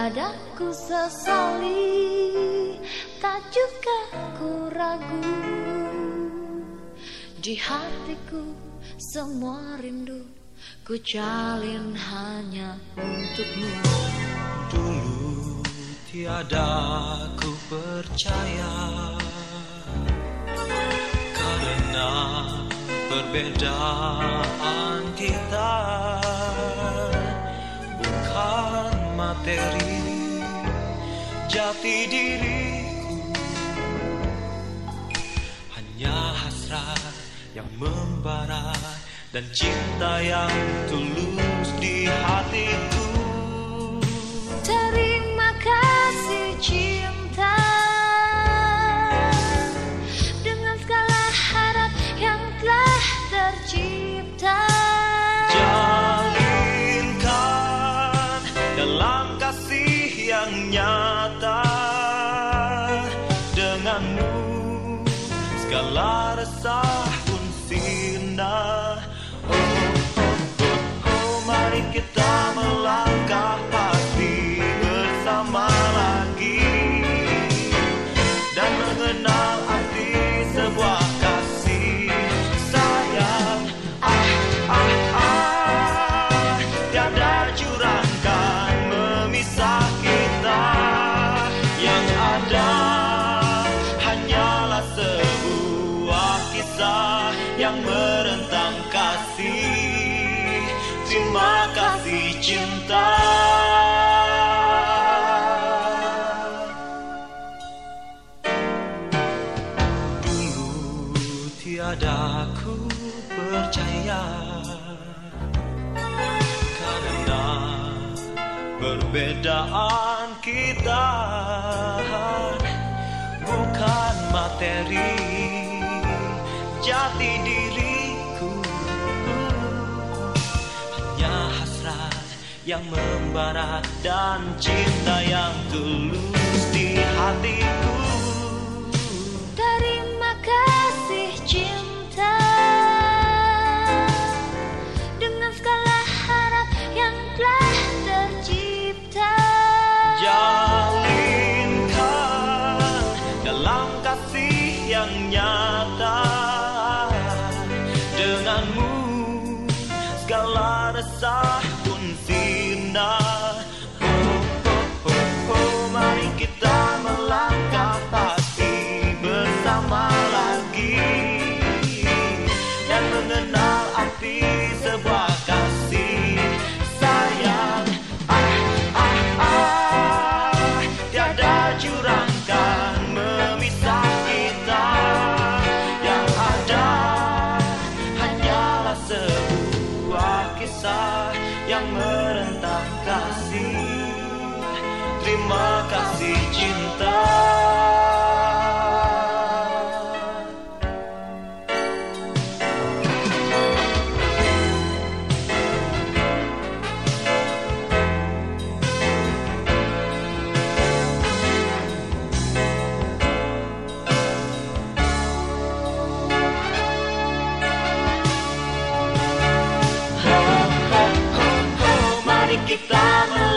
Tiada ku sesali, tak juga ku ragu. Di hatiku semua rindu ku jalin hanya untukmu. Dulu tiada ku percaya, karena perbedaan kita bukan materi, jati diriku hanya hasrat yang membara dan cinta yang tulus di hatiku. Terima kasih cinta, dengan segala harap yang telah tercipta. Jalinkan dalam kasih yang nyata, denganmu segala resah pun sirna. Oh, oh, oh, oh, mari kita melangkah pasti bersama lagi dan mengenal arti sebuah kasih sayang. Tiada jurang kan memisah kita, yang ada hanyalah sebuah kisah yang merentang kasih. Terima kasih cinta. Dulu tiada ku percaya, karena perbedaan kita bukan materi, jati diriku hanya hasrat yang membara dan cinta yang tulus di hatiku. Terima kasih cinta, dengan segala harap yang telah tercipta. Jalinkan dalam kasih yang nyata, denganmu segala resah pun sirna. Oh, oh, oh, oh, mari kita melangkah pasti bersama lagi dan mengenal arti sebuah kasih sayang. Tiada jurang kan memisah kita, yang ada hanyalah sebuah kisah yang merentang kasih. Terima kasih cinta. Mari kita